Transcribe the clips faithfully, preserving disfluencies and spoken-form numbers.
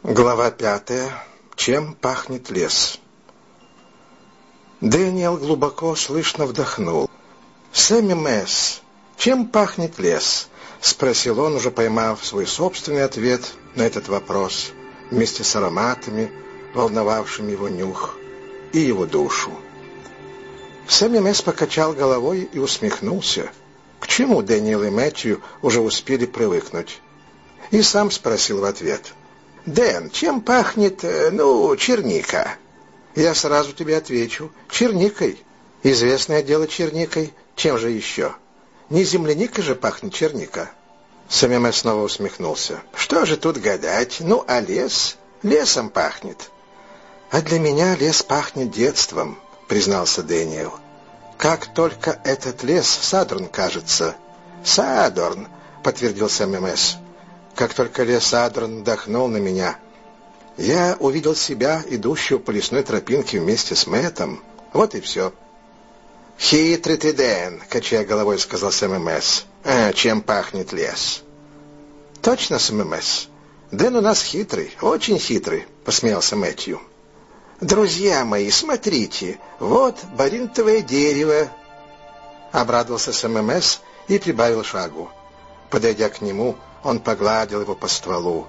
Глава пятая. Чем пахнет лес? Дэниел глубоко слышно вдохнул. «Сэмми Мэс, чем пахнет лес?» — спросил он, уже поймав свой собственный ответ на этот вопрос, вместе с ароматами, волновавшими его нюх и его душу. Сэмми Мэс покачал головой и усмехнулся, к чему Дэниел и Мэтью уже успели привыкнуть, и сам спросил в ответ: «Дэн, чем пахнет, ну, черника?» «Я сразу тебе отвечу: черникой. Известное дело черникой. Чем же еще? Не земляникой же пахнет черника». Сэмми Мэс снова усмехнулся. «Что же тут гадать? Ну, а лес? Лесом пахнет». «А для меня лес пахнет детством», — признался Дэниел. «Как только этот лес, Садорн, кажется». «Садорн», — подтвердил Сэмми Мэс. «Как только лес Садорн вдохнул на меня, я увидел себя, идущего по лесной тропинке вместе с Мэттом. Вот и все». «Хитрый ты, Дэн», — качая головой, сказал Сэмми Мэс. «А чем пахнет лес?» «Точно, Сэмми Мэс. Дэн у нас хитрый, очень хитрый», — посмеялся Мэтью. «Друзья мои, смотрите, вот баринтовое дерево», — обрадовался Сэмми Мэс и прибавил шагу. Подойдя к нему, он погладил его по стволу.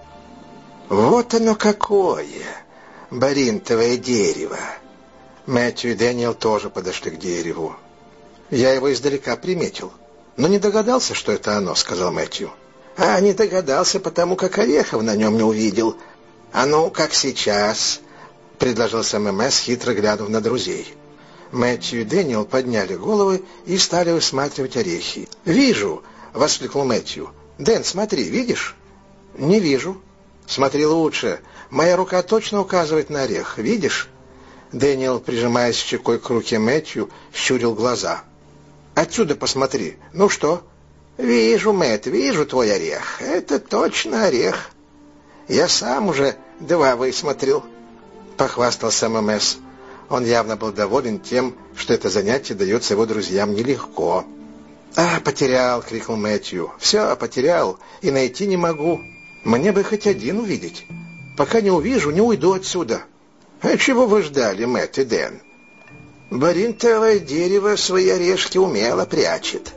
«Вот оно какое! Баринтовое дерево!» Мэтью и Дэниел тоже подошли к дереву. «Я его издалека приметил, но не догадался, что это оно», — сказал Мэтью. «А не догадался, потому как орехов на нем не увидел. А ну, как сейчас?» — предложил Сэмми Мэс, хитро глянув на друзей. Мэтью и Дэниел подняли головы и стали высматривать орехи. «Вижу!» — воскликнул Мэтью. «Дэн, смотри, видишь?» «Не вижу». «Смотри лучше. Моя рука точно указывает на орех. Видишь?» Дэниел, прижимаясь щекой к руке Мэтью, щурил глаза. «Отсюда посмотри. Ну что?» «Вижу, Мэтт, вижу твой орех. Это точно орех. Я сам уже два высмотрел», — похвастался Сэмми Мэс. Он явно был доволен тем, что это занятие дается его друзьям нелегко. «А, потерял!» — крикнул Мэтью. «Все, потерял, и найти не могу. Мне бы хоть один увидеть. Пока не увижу, не уйду отсюда». «А чего вы ждали, Мэтт и Дэн?» «Баринтовое дерево свои орешки умело прячет.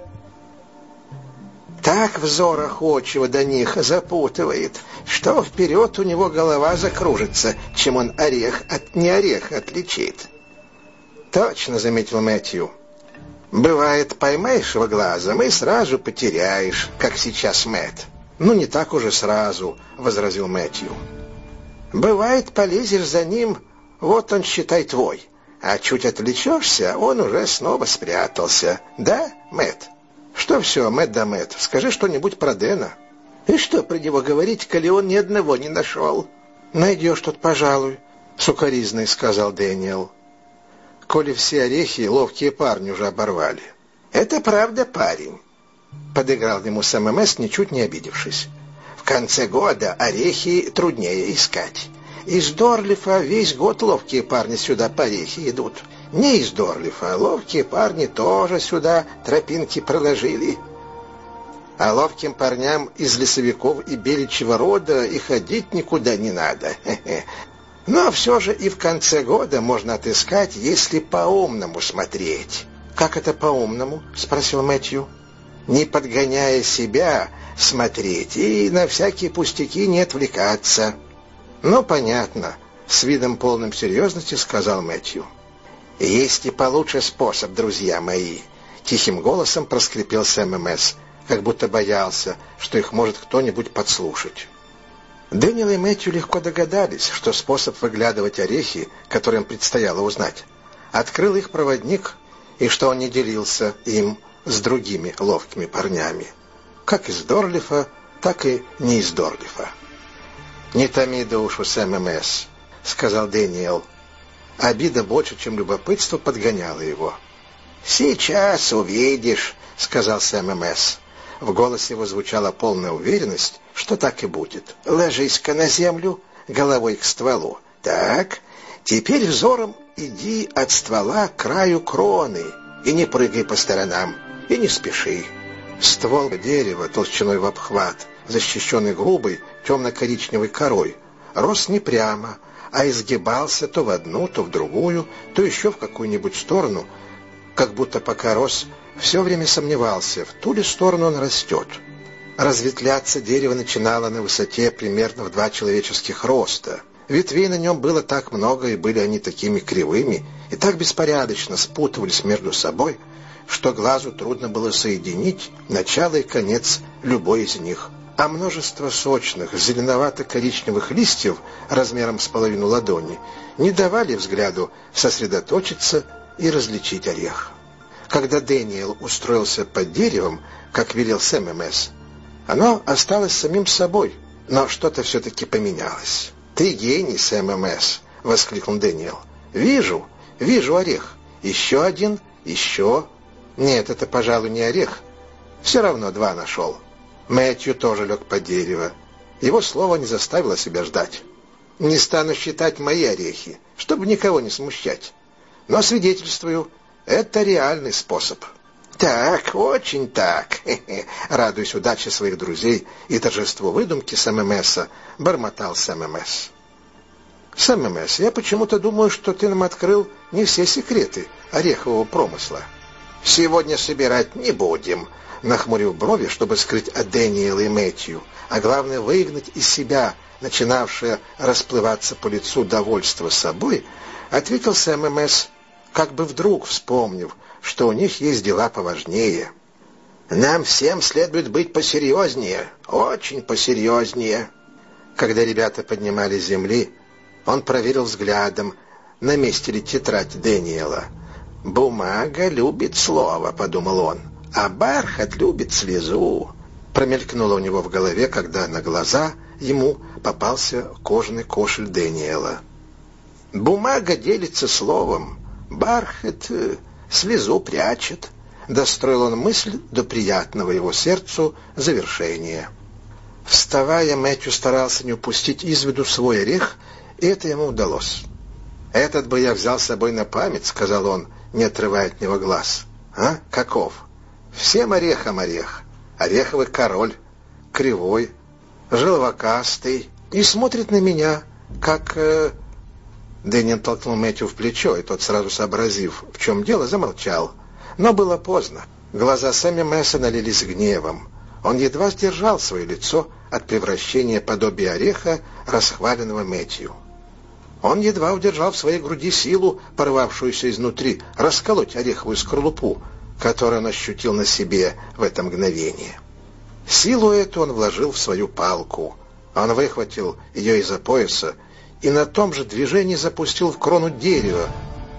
Так взор охочего до них запутывает, что вперед у него голова закружится, чем он орех от не ореха отличит». «Точно», — заметил Мэтью. «Бывает, поймаешь его глазом и сразу потеряешь, как сейчас Мэтт». «Ну, не так уже сразу», — возразил Мэтью. «Бывает, полезешь за ним, вот он, считай, твой, а чуть отвлечешься, он уже снова спрятался. Да, Мэтт?» «Что все, Мэтт да Мэтт, скажи что-нибудь про Дэна». «И что про него говорить, коли он ни одного не нашел?» «Найдешь тут, пожалуй», — сукоризной сказал Дэниел. «Коли все орехи ловкие парни уже оборвали». «Это правда, парень», — подыграл ему Сэмми Мэс, ничуть не обидевшись. «В конце года орехи труднее искать. Из Дорлифа весь год ловкие парни сюда по орехи идут. Не из Дорлифа, ловкие парни тоже сюда тропинки проложили. А ловким парням из лесовиков и беличьего рода и ходить никуда не надо. Хе-хе. Но все же и в конце года можно отыскать, если по-умному смотреть». «Как это по-умному?» — спросил Мэтью. «Не подгоняя себя смотреть и на всякие пустяки не отвлекаться». «Ну, понятно», — с видом полным серьезности сказал Мэтью. «Есть и получше способ, друзья мои», — тихим голосом проскрипел Сэмми Мэс, как будто боялся, что их может кто-нибудь подслушать. Дэниел и Мэтью легко догадались, что способ выглядывать орехи, который им предстояло узнать, открыл их проводник, и что он не делился им с другими ловкими парнями, как из Дорлифа, так и не из Дорлифа. «Не томи душу, Сэмми Мэс», — сказал Дэниел. Обида больше, чем любопытство, подгоняла его. «Сейчас увидишь», — сказал Сэмми Мэс. В голосе его звучала полная уверенность, что так и будет. «Ложись-ка на землю, головой к стволу. Так, теперь взором иди от ствола к краю кроны и не прыгай по сторонам, и не спеши». Ствол дерева толщиной в обхват, защищенный грубой темно-коричневой корой, рос не прямо, а изгибался то в одну, то в другую, то еще в какую-нибудь сторону, как будто пока рос, все время сомневался, в ту ли сторону он растет. Разветвляться дерево начинало на высоте примерно в два человеческих роста. Ветвей на нем было так много, и были они такими кривыми, и так беспорядочно спутывались между собой, что глазу трудно было соединить начало и конец любой из них. А множество сочных, зеленовато-коричневых листьев размером с половину ладони не давали взгляду сосредоточиться и различить орех. Когда Дэниел устроился под деревом, как велел Сэм МС, оно осталось самим собой, но что-то все-таки поменялось. «Ты гений, Сэм МС!» — воскликнул Дэниел. «Вижу, вижу орех. Еще один, еще...» «Нет, это, пожалуй, не орех. Все равно два нашел». Мэтью тоже лег под дерево. Его слово не заставило себя ждать. «Не стану считать мои орехи, чтобы никого не смущать. Но свидетельствую, это реальный способ». «Так, очень так», — радуясь удаче своих друзей и торжеству выдумки Сэм МСа, бормотал Сэм МС. «Сэм МС, я почему-то думаю, что ты нам открыл не все секреты орехового промысла». «Сегодня собирать не будем», — нахмурив брови, чтобы скрыть от Дэниела и Мэтью, а главное выгнать из себя начинавшее расплываться по лицу довольство собой, ответил Сэм МС, как бы вдруг вспомнив, что у них есть дела поважнее. «Нам всем следует быть посерьезнее, очень посерьезнее». Когда ребята поднимались с земли, он проверил взглядом, на месте ли тетрадь Дэниела. «Бумага любит слово», — подумал он, — «а бархат любит слезу». Промелькнуло у него в голове, когда на глаза ему попался кожаный кошель Дэниела. «Бумага делится словом, бархат слезу прячет», — достроил он мысль до приятного его сердцу завершения. Вставая, Мэтью старался не упустить из виду свой орех, и это ему удалось. «Этот бы я взял с собой на память», — сказал он, не отрывая от него глаз. «А? Каков? Всем орехом орех. Ореховый король, кривой, желвакастый, и смотрит на меня, как...» э... Дэниел толкнул Мэтью в плечо, и тот, сразу сообразив, в чем дело, замолчал. Но было поздно. Глаза Сэма Месса налились гневом. Он едва сдержал свое лицо от превращения подобия ореха, расхваленного Мэтью. Он едва удержал в своей груди силу, порвавшуюся изнутри, расколоть ореховую скорлупу, которую он ощутил на себе в это мгновение. Силу эту он вложил в свою палку. Он выхватил ее из-за пояса и на том же движении запустил в крону дерева.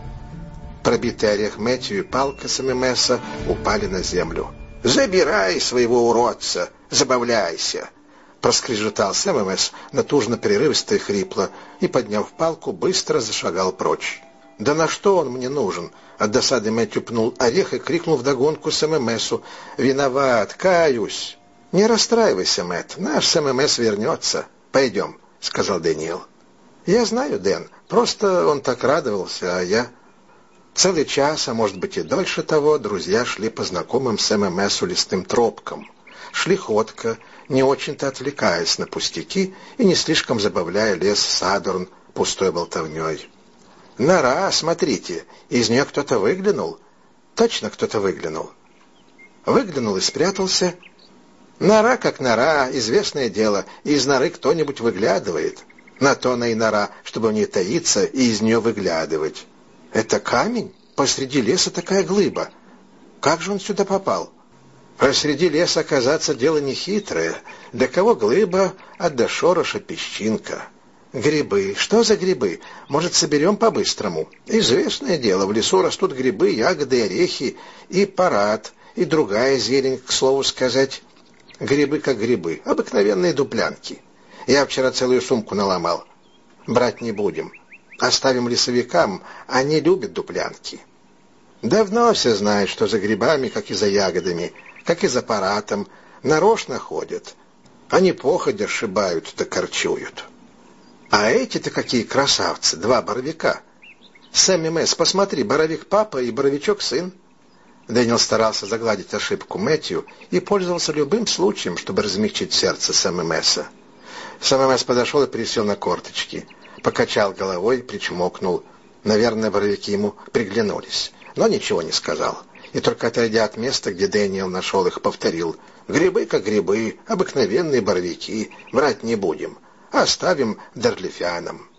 Пробитый орех Мэтью и палка Сэма Месса упали на землю. «Забирай своего уродца, забавляйся!» Проскрежетал Сэм МС натужно, прерывисто и хрипло, и, подняв палку, быстро зашагал прочь. «Да на что он мне нужен?» От досады Мэтью пнул орех и крикнул вдогонку Сэм МСу: «Виноват, каюсь!» «Не расстраивайся, Мэтт, наш Сэм МС вернется. Пойдем», — сказал Дэниел. «Я знаю, Дэн, просто он так радовался, а я...» Целый час, а может быть и дольше того, друзья шли по знакомым Сэм МСу лесным тропкам. Шли ходко, не очень-то отвлекаясь на пустяки и не слишком забавляя лес Садорн пустой болтовней. «Нора, смотрите, из нее кто-то выглянул». Точно кто-то выглянул. Выглянул и спрятался. Нора как нора, известное дело, и из норы кто-нибудь выглядывает. На то она и нора, чтобы в ней таиться и из нее выглядывать. Это камень? Посреди леса такая глыба. Как же он сюда попал? Посреди леса оказаться дело нехитрое. Для кого глыба, а до шороша песчинка. Грибы. Что за грибы? Может, соберем по-быстрому? Известное дело, в лесу растут грибы, ягоды, орехи, и парад, и другая зелень, к слову сказать. Грибы как грибы, обыкновенные дуплянки. Я вчера целую сумку наломал. Брать не будем. Оставим лесовикам, они любят дуплянки. Давно все знают, что за грибами, как и за ягодами, как и за паратом, нарочно ходят. Они походя сшибают да корчуют. А эти-то какие красавцы, два боровика. Сэм МС, посмотри, боровик папа и боровичок сын. Дэниел старался загладить ошибку Мэтью и пользовался любым случаем, чтобы размягчить сердце Сэма Месса. Сэм Месс подошел и присел на корточки. Покачал головой, причмокнул. Наверное, боровики ему приглянулись, но ничего не сказал. И только отойдя от места, где Дэниел нашел их, повторил: «Грибы как грибы, обыкновенные боровики, врать не будем, оставим Дорлифянам».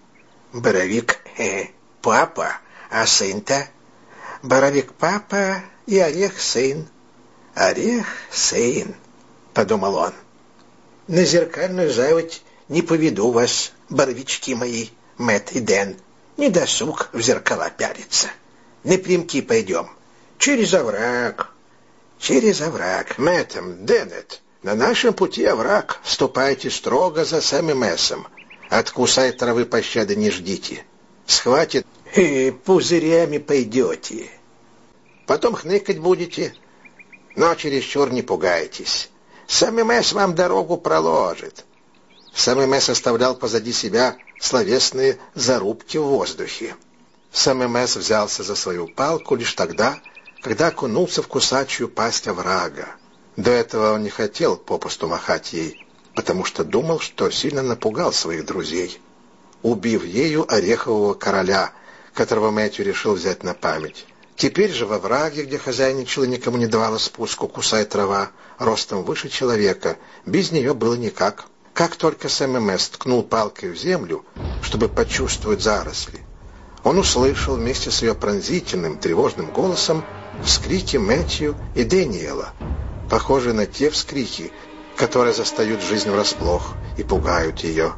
«Боровик, э, папа, а сын-то?» «Боровик папа и орех сын». «Орех сын», — подумал он. «На зеркальную заводь не поведу вас, боровички мои, Мэтт и Дэн. Не досуг в зеркала пялиться. Напрямки пойдем. Через овраг». «Через овраг. Мэттом, Деннет, на нашем пути овраг. Ступайте строго за Сэмом Мэссом. От кусай травы пощады не ждите. Схватит, и пузырями пойдете. Потом хныкать будете, но чересчур не пугайтесь. Сэм Мэс вам дорогу проложит». Сэм Мэс оставлял позади себя словесные зарубки в воздухе. Сэм Мэс взялся за свою палку лишь тогда, когда окунулся в кусачую пасть оврага. До этого он не хотел попусту махать ей, потому что думал, что сильно напугал своих друзей, убив ею орехового короля, которого Мэтью решил взять на память. Теперь же во враге, где хозяйничала и никому не давала спуску кусай трава, ростом выше человека, без нее было никак. Как только Сэм Мэс ткнул палкой в землю, чтобы почувствовать заросли, он услышал вместе с ее пронзительным, тревожным голосом вскрики Мэтью и Дэниела, похожие на те вскрики, которые застают жизнь врасплох и пугают ее.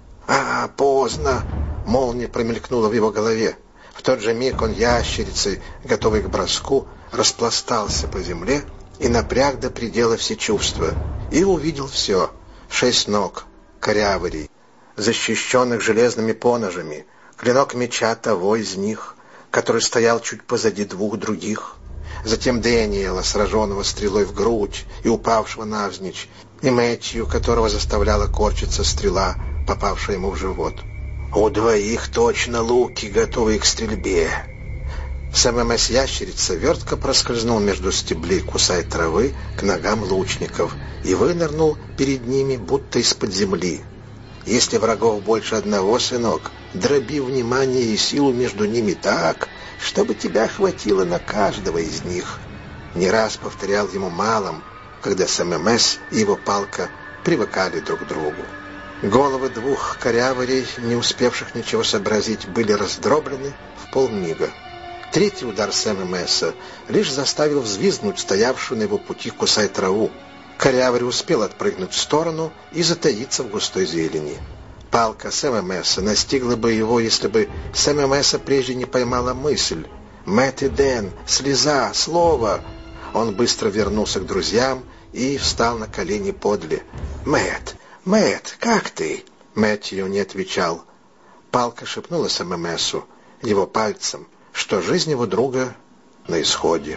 «А, поздно!» — молния промелькнула в его голове. В тот же миг он ящерицей, готовый к броску, распластался по земле и напряг до предела все чувства, и увидел все: шесть ног, коряворей, защищенных железными поножами, клинок меча того из них, который стоял чуть позади двух других, затем Дэниела, сраженного стрелой в грудь и упавшего навзничь, и Мэтью, которого заставляла корчиться стрела, попавшая ему в живот. «У двоих точно луки, готовые к стрельбе». Сэм Мэс ящерица вертко проскользнул между стеблей кусай травы к ногам лучников и вынырнул перед ними, будто из-под земли. «Если врагов больше одного, сынок, дроби внимание и силу между ними так, чтобы тебя хватило на каждого из них». Не раз повторял ему малым, когда Сэм Мэс и его палка привыкали друг к другу. Головы двух коряворей, не успевших ничего сообразить, были раздроблены в полмига. Третий удар Сэма Мэса лишь заставил взвизгнуть стоявшую на его пути кусай траву. Коряворь успел отпрыгнуть в сторону и затаиться в густой зелени. Палка Сэма Мэса настигла бы его, если бы Сэма Мэса прежде не поймала мысль. «Мэтт и Дэн, слеза, слово!» Он быстро вернулся к друзьям и встал на колени подле. «Мэтт, Мэтт, как ты?» Мэтью не отвечал. Палка шепнула Сэму Мэсу, его пальцем, что жизнь его друга на исходе.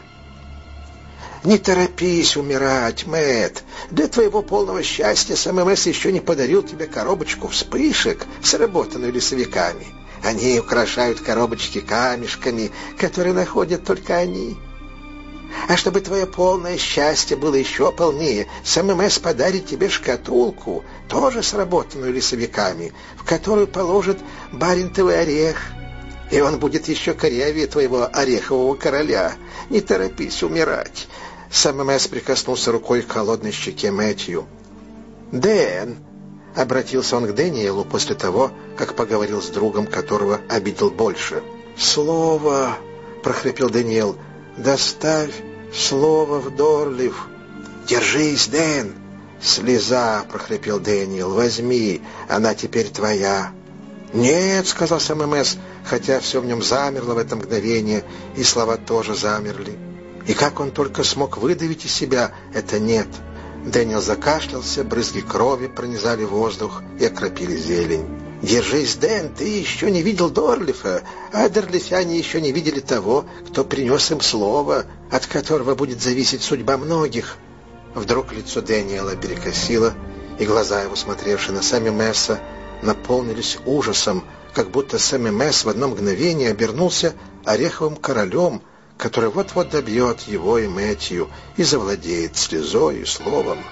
«Не торопись умирать, Мэтт. Для твоего полного счастья Сэм Мэс еще не подарил тебе коробочку вспышек, сработанную лесовиками. Они украшают коробочки камешками, которые находят только они. А чтобы твое полное счастье было еще полнее, Сэм Мэс подарит тебе шкатулку, тоже сработанную лесовиками, в которую положит барентовый орех. И он будет еще корявее твоего орехового короля. Не торопись умирать». Сэм Мэс прикоснулся рукой к холодной щеке Мэтью. «Дэн!» — обратился он к Дэниелу после того, как поговорил с другом, которого обидел больше. «Слово!» — прохрипел Дэниел. «Доставь слово в Дорлиф». «Держись, Дэн!» «Слеза!» — прохрипел Дэниел. «Возьми, она теперь твоя». «Нет!» — сказал Сэм Мэс, хотя все в нем замерло в это мгновение, и слова тоже замерли. И как он только смог выдавить из себя это «нет». Дэниел закашлялся, брызги крови пронизали воздух и окропили зелень. «Держись, Дэн, ты еще не видел Дорлифа, а дорлифяне еще не видели того, кто принес им слово, от которого будет зависеть судьба многих». Вдруг лицо Дэниела перекосило, и глаза его, смотревшие на Сэма Мэса, наполнились ужасом, как будто Сэм Мэс в одно мгновение обернулся ореховым королем, который вот-вот добьет его и Мэтью и завладеет слезой и словом.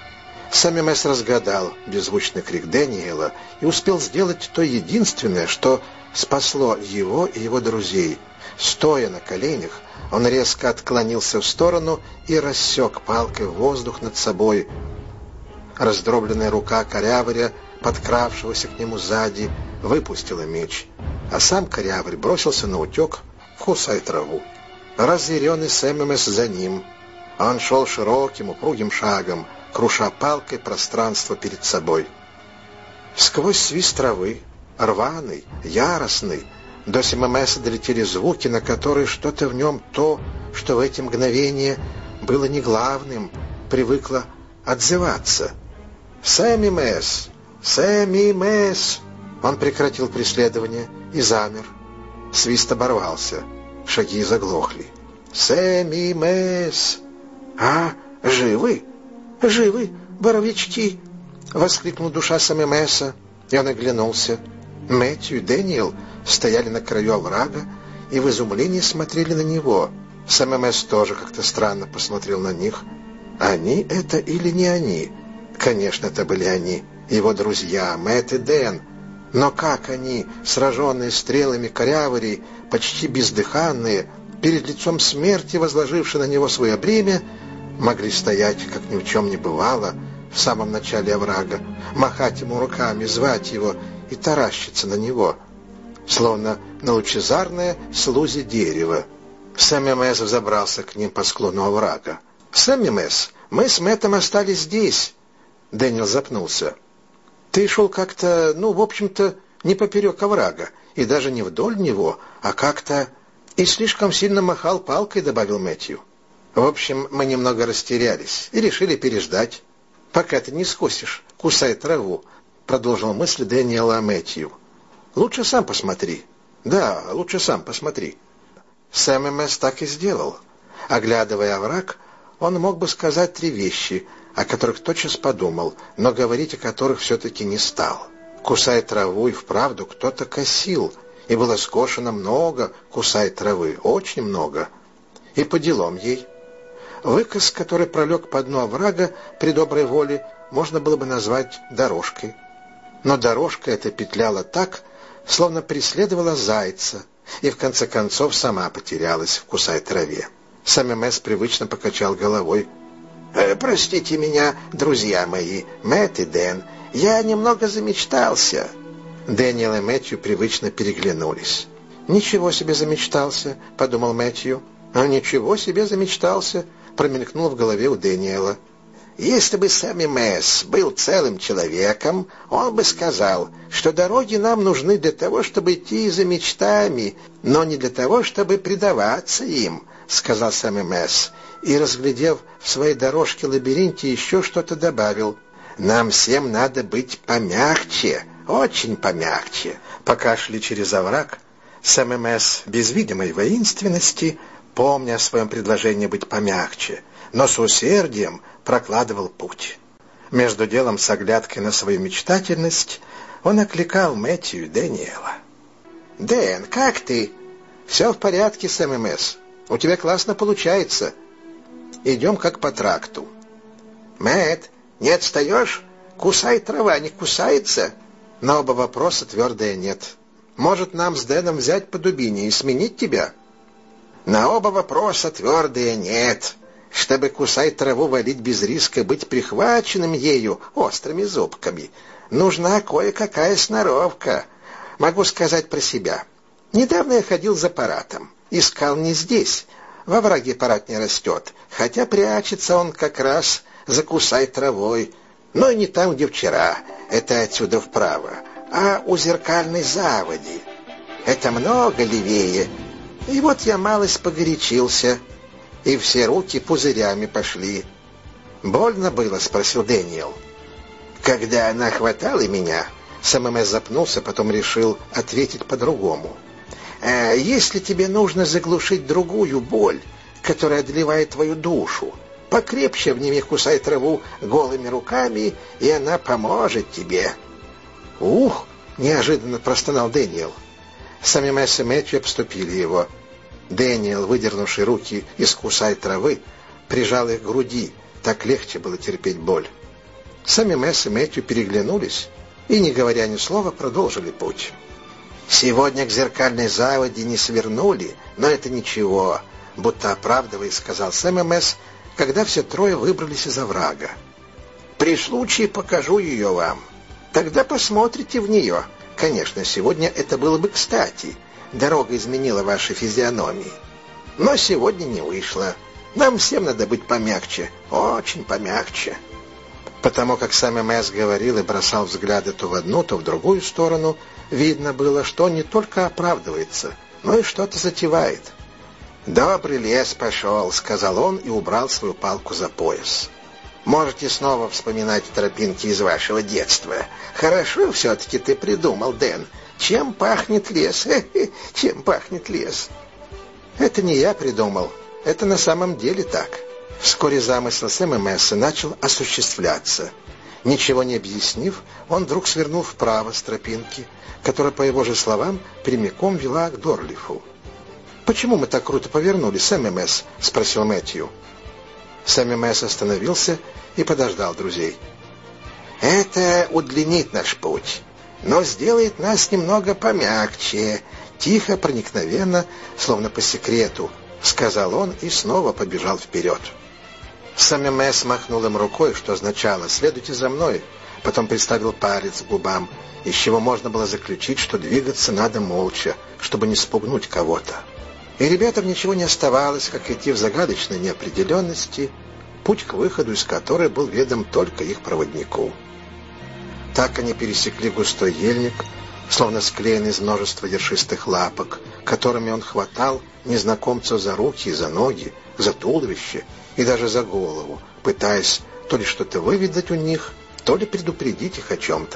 Сэмми Мэс разгадал беззвучный крик Дэниела и успел сделать то единственное, что спасло его и его друзей. Стоя на коленях, он резко отклонился в сторону и рассек палкой воздух над собой. Раздробленная рука корявыря, подкравшегося к нему сзади, выпустила меч, а сам корявырь бросился наутек в кусай траву. Разъяренный Сэмми Мэс за ним. Он шел широким, упругим шагом, круша палкой пространство перед собой. Сквозь свист травы, рваный, яростный, до Сэмми Мэса долетели звуки, на которые что-то в нем, то, что в эти мгновения было не главным, привыкло отзываться. «Сэмми Мэс! Сэмми Мэс!» Он прекратил преследование и замер. Свист оборвался, шаги заглохли. «Сэмми Мэс!» «А, живы? Живы, боровички!» — воскликнул душа Сэмми Мэса, и он оглянулся. Мэтью и Дэниел стояли на краю оврага и в изумлении смотрели на него. Сэмми Мэс тоже как-то странно посмотрел на них. Они это или не они? Конечно, это были они, его друзья, Мэтт и Дэн. Но как они, сраженные стрелами корявырей, почти бездыханные, перед лицом смерти, возложившей на него свое бремя, могли стоять, как ни в чем не бывало, в самом начале оврага, махать ему руками, звать его и таращиться на него, словно на лучезарное слузе дерева. Сэмми Мэс взобрался к ним по склону оврага. «Сэмми Мэс, мы с Мэттом остались здесь». Дэниел запнулся. «Ты шел как-то, ну, в общем-то, не поперек оврага, и даже не вдоль него, а как-то... И слишком сильно махал палкой», — добавил Мэтью. «В общем, мы немного растерялись и решили переждать. Пока ты не скосишь, кусай траву», — продолжил мысль Дэниела Мэтью. «Лучше сам посмотри». «Да, лучше сам посмотри». Сэмми Мэс так и сделал. Оглядывая овраг, он мог бы сказать три вещи, о которых тотчас подумал, но говорить о которых все-таки не стал. Кусай траву и вправду кто-то косил, и было скошено много кусай травы, очень много. И по делам ей. Выкос, который пролег по дну оврага при доброй воле, можно было бы назвать дорожкой. Но дорожка эта петляла так, словно преследовала зайца, и в конце концов сама потерялась в кусай траве. Сэмми Мэс привычно покачал головой. «Э, «Простите меня, друзья мои, Мэтт и Дэн, я немного замечтался». Дэниел и Мэтью привычно переглянулись. «Ничего себе замечтался», — подумал Мэтью. «А ничего себе замечтался», — промелькнуло в голове у Дэниела. «Если бы Сэмми Мэс был целым человеком, он бы сказал, что дороги нам нужны для того, чтобы идти за мечтами, но не для того, чтобы предаваться им», — сказал Сэмми Мэс, и, разглядев в своей дорожке-лабиринте, еще что-то добавил. «Нам всем надо быть помягче, очень помягче». Пока шли через овраг, Сэмми Мэс без видимой воинственности, помня о своем предложении быть помягче, но с усердием прокладывал путь. Между делом, с оглядкой на свою мечтательность, он окликал Мэтью и Дэниела. «Дэн, как ты?» «Все в порядке, Сэмми Мэс. У тебя классно получается. Идем как по тракту». «Мэтт, не отстаешь? Кусай трава, не кусается?» На оба вопроса твердое «нет». «Может, нам с Дэном взять по дубине и сменить тебя?» «На оба вопроса твердое «нет». Чтобы кусай траву валить без риска быть прихваченным ею острыми зубками, нужна кое-какая сноровка. Могу сказать про себя. Недавно я ходил за паратом. Искал не здесь. Во враге парат не растет, хотя прячется он как раз за кусай травой. Но и не там, где вчера, это отсюда вправо, а у зеркальной заводи. Это много левее. И вот я малость погорячился, и все руки пузырями пошли. «Больно было?» — спросил Дэниел. «Когда она хватала меня...» Сэмми Мэс запнулся, потом решил ответить по-другому. «Э, «Если тебе нужно заглушить другую боль, которая одолевает твою душу, покрепче обними кусай траву голыми руками, и она поможет тебе». «Ух!» — неожиданно простонал Дэниел. Сэмми Мэс и Мэтью обступили его. Дэниел, выдернувший руки из кусай травы, прижал их к груди, так легче было терпеть боль. Сами Месс и Мэтью переглянулись и, не говоря ни слова, продолжили путь. «Сегодня к зеркальной заводе не свернули, но это ничего», — будто оправдываясь, сказал Сэм Месс, когда все трое выбрались из оврага. «При случае покажу ее вам. Тогда посмотрите в нее. Конечно, сегодня это было бы кстати. Дорога изменила ваши физиономии. Но сегодня не вышло. Нам всем надо быть помягче, очень помягче». Потому как Сэм Месс говорил и бросал взгляды то в одну, то в другую сторону, видно было, что он не только оправдывается, но и что-то затевает. «Добрый лес пошел», — сказал он и убрал свою палку за пояс. «Можете снова вспоминать тропинки из вашего детства. Хорошо все-таки ты придумал, Дэн. Чем пахнет лес? Хе-хе, чем пахнет лес?» «Это не я придумал. Это на самом деле так». Вскоре замысел Сэма Месса начал осуществляться. Ничего не объяснив, он вдруг свернул вправо с тропинки, которая, по его же словам, прямиком вела к Дорлифу. «Почему мы так круто повернули, Сэм Месс?» — спросил Мэтью. Сэм Месс остановился и подождал друзей. «Это удлинит наш путь, но сделает нас немного помягче», — тихо, проникновенно, словно по секрету, — сказал он и снова побежал вперед. Сэм Месс махнул им рукой, что означало «следуйте за мной», потом приставил палец к губам, из чего можно было заключить, что двигаться надо молча, чтобы не спугнуть кого-то. И ребятам ничего не оставалось, как идти в загадочной неопределенности, путь к выходу из которой был ведом только их проводнику. Так они пересекли густой ельник, словно склеенный из множества ершистых лапок, которыми он хватал незнакомцев за руки и за ноги, за туловище и даже за голову, пытаясь то ли что-то выведать у них, то ли предупредить их о чем-то.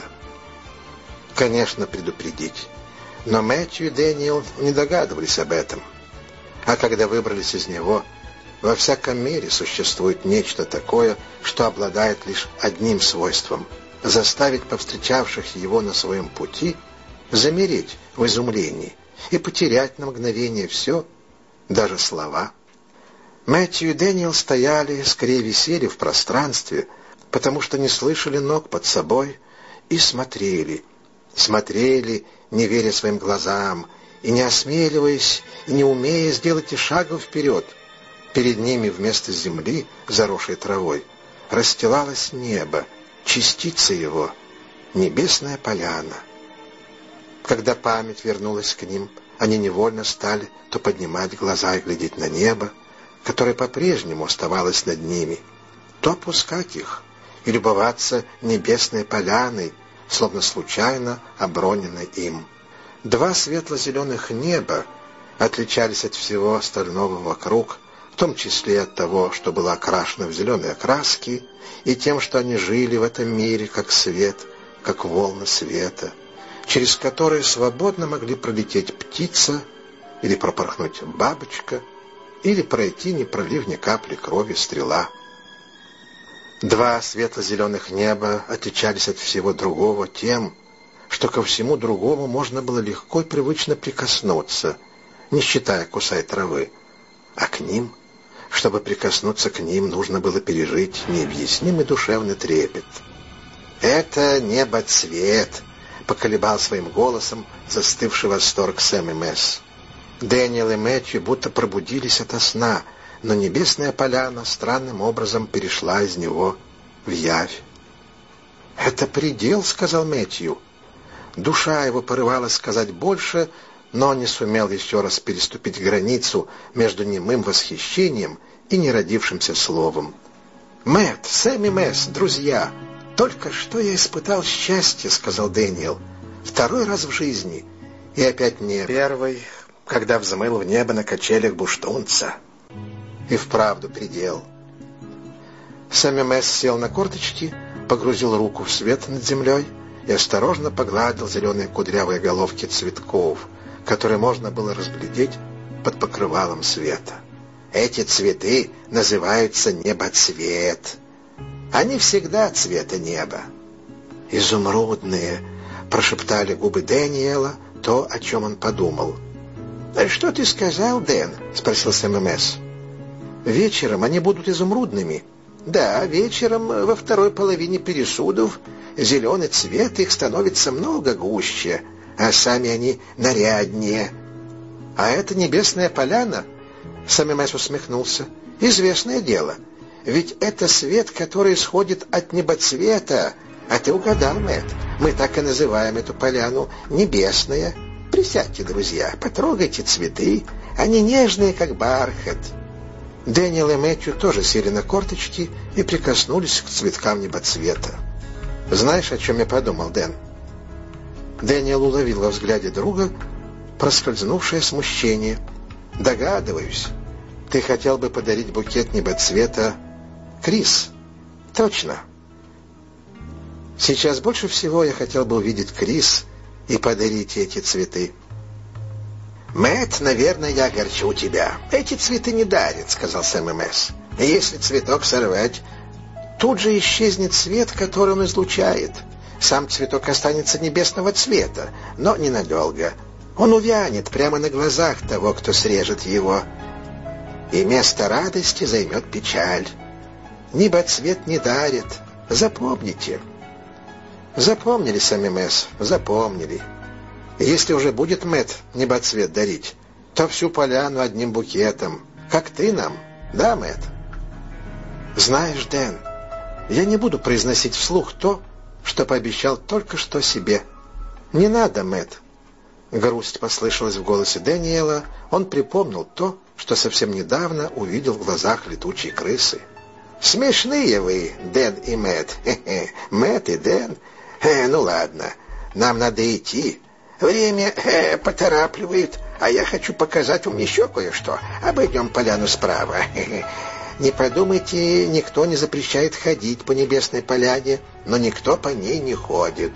Конечно, предупредить. Но Мэтью и Дэниел не догадывались об этом. А когда выбрались из него, во всяком мире существует нечто такое, что обладает лишь одним свойством — заставить повстречавших его на своем пути замереть в изумлении и потерять на мгновение все, даже слова. Мэтью и Дэниел стояли, скорее висели в пространстве, потому что не слышали ног под собой, и смотрели, смотрели, не веря своим глазам, и не осмеливаясь, и не умея сделать и шага вперед. Перед ними вместо земли, заросшей травой, расстилалось небо, частица его, небесная поляна. Когда память вернулась к ним, они невольно стали то поднимать глаза и глядеть на небо, которое по-прежнему оставалось над ними, то опускать их и любоваться небесной поляной, словно случайно оброненной им. Два светло-зеленых неба отличались от всего остального вокруг, в том числе от того, что было окрашено в зеленые краски, и тем, что они жили в этом мире как свет, как волны света, через которые свободно могли пролететь птица или пропорхнуть бабочка, или пройти, не пролив ни капли крови, стрела. Два светло-зеленых неба отличались от всего другого тем, что ко всему другому можно было легко и привычно прикоснуться, не считая кусай травы, а к ним, чтобы прикоснуться к ним, нужно было пережить необъяснимый душевный трепет. «Это небоцвет», — поколебал своим голосом застывший восторг Сэм Месс. Дэниел и Мэтью будто пробудились ото сна, но небесная поляна странным образом перешла из него в явь. «Это предел», — сказал Мэтью. Душа его порывалась сказать больше, но не сумел еще раз переступить границу между немым восхищением и неродившимся словом. «Мэтт, Сэм и Месс, друзья, только что я испытал счастье», — сказал Дэниел. «Второй раз в жизни. И опять не первый, когда взмыл в небо на качелях буштунца». И вправду предел. Сэм Месс сел на корточки, погрузил руку в свет над землей и осторожно погладил зеленые кудрявые головки цветков, которые можно было разглядеть под покрывалом света. «Эти цветы называются небоцвет. Они всегда цвета неба». «Изумрудные», — прошептали губы Дэниела то, о чем он подумал. «Что ты сказал, Дэн?» — спросил Сэм Месс. «Вечером они будут изумрудными, Да, вечером во второй половине пересудов зеленый цвет их становится много гуще, а сами они наряднее. А это небесная поляна? Самимес усмехнулся. Известное дело. Ведь это свет, который исходит от небоцвета. А ты угадал, Мэтт. Мы так и называем эту поляну небесная. Присядьте, друзья, потрогайте цветы. Они нежные, как бархат. Дэниел и Мэтью тоже сели на корточки и прикоснулись к цветкам небоцвета. «Знаешь, о чем я подумал, Дэн?» Дэниел уловил во взгляде друга проскользнувшее смущение. «Догадываюсь. Ты хотел бы подарить букет небоцвета Крис?» «Точно. Сейчас больше всего я хотел бы увидеть Крис и подарить эти цветы». «Мэтт, наверное, я огорчу тебя. Эти цветы не дарят», — сказал Самимес. «Если цветок сорвать, тут же исчезнет цвет, который он излучает. Сам цветок останется небесного цвета, но ненадолго. Он увянет прямо на глазах того, кто срежет его. И место радости займет печаль. Небоцвет не дарит. Запомните». «Запомнили, Самимес, запомнили. Если уже будет Мэтт небоцвет дарить, то всю поляну одним букетом, как ты нам, да, Мэтт?» «Знаешь, Дэн, я не буду произносить вслух то, что пообещал только что себе. Не надо, Мэтт». Грусть послышалась в голосе Дэниела. Он припомнил то, что совсем недавно увидел в глазах летучей крысы. «Смешные вы, Дэн и Мэтт. Хе-хе. Мэтт и Дэн. Э, ну ладно, нам надо идти. Время э, поторапливает, а я хочу показать вам еще кое-что. Обойдем поляну справа. Не подумайте, никто не запрещает ходить по небесной поляне, но никто по ней не ходит».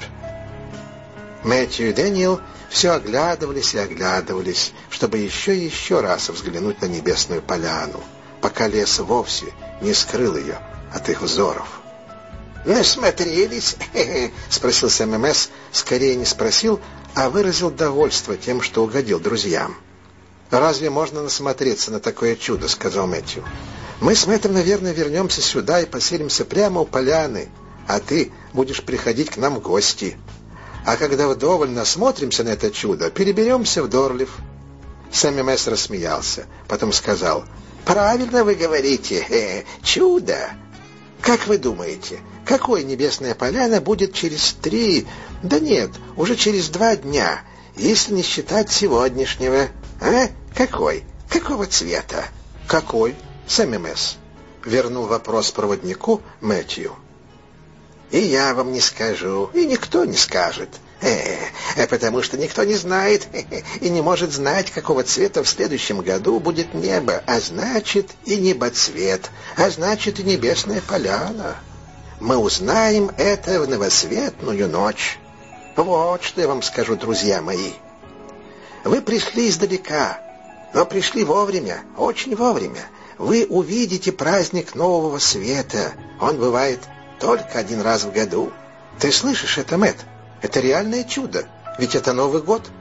Мэтью и Дэниел все оглядывались и оглядывались, чтобы еще и еще раз взглянуть на небесную поляну, пока лес вовсе не скрыл ее от их взоров. «Насмотрелись?» — спросил Самимес. Скорее не спросил, а выразил довольство тем, что угодил друзьям. «Разве можно насмотреться на такое чудо?» — сказал Мэтью. «Мы с Мэттом, наверное, вернемся сюда и поселимся прямо у поляны, а ты будешь приходить к нам в гости. А когда вдоволь насмотримся на это чудо, переберемся в Дорлив». Самимес рассмеялся, потом сказал: «Правильно вы говорите, э, чудо. Как вы думаете, какой небесная поляна будет через три, да нет, уже через два дня, если не считать сегодняшнего? А? Какой? Какого цвета?» «Какой, Самимес?» — вернул вопрос проводнику Мэтью. «И я вам не скажу, и никто не скажет, э, потому что никто не знает и не может знать, какого цвета в следующем году будет небо, а значит и небоцвет, а значит и небесная поляна. Мы узнаем это в новосветную ночь. Вот что я вам скажу, друзья мои. Вы пришли издалека, но пришли вовремя, очень вовремя. Вы увидите праздник нового света. Он бывает только один раз в году. Ты слышишь это, Мэтт? Это реальное чудо, ведь это Новый год.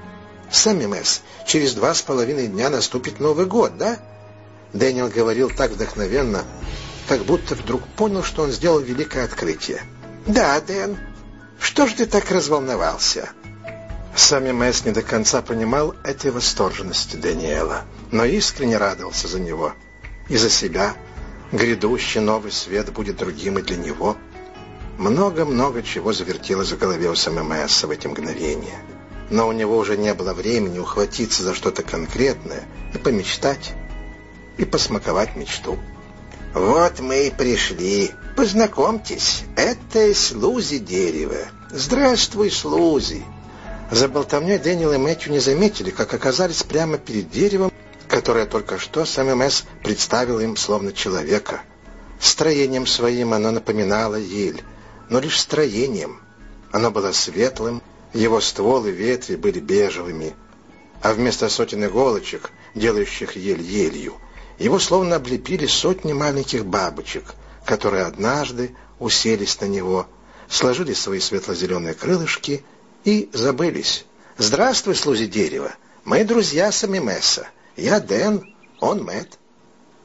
Самимес, через два с половиной дня наступит Новый год, да? Дэниел говорил так вдохновенно, как будто вдруг понял, что он сделал великое открытие. «Да, Дэн, что ж ты так разволновался?» Самимес не до конца понимал этой восторженности Дэниела, но искренне радовался за него и за себя. Грядущий новый свет будет другим и для него. Много-много чего завертелось в голове у Самимеса в эти мгновения. Но у него уже не было времени ухватиться за что-то конкретное и помечтать, и посмаковать мечту. «Вот мы и пришли. Познакомьтесь, это Слузи дерево. Здравствуй, Слузи». За болтовней Дэниел и Мэтью не заметили, как оказались прямо перед деревом, которое только что Самимес представил им словно человека. Строением своим оно напоминало ель, но лишь строением. Оно было светлым, его ствол и ветви были бежевыми, а вместо сотен иголочек, делающих ель елью, его словно облепили сотни маленьких бабочек, которые однажды уселись на него, сложили свои светло-зеленые крылышки и забылись. «Здравствуй, Слузи дерева! Мы друзья Самимеса. Я Дэн, он Мэтт».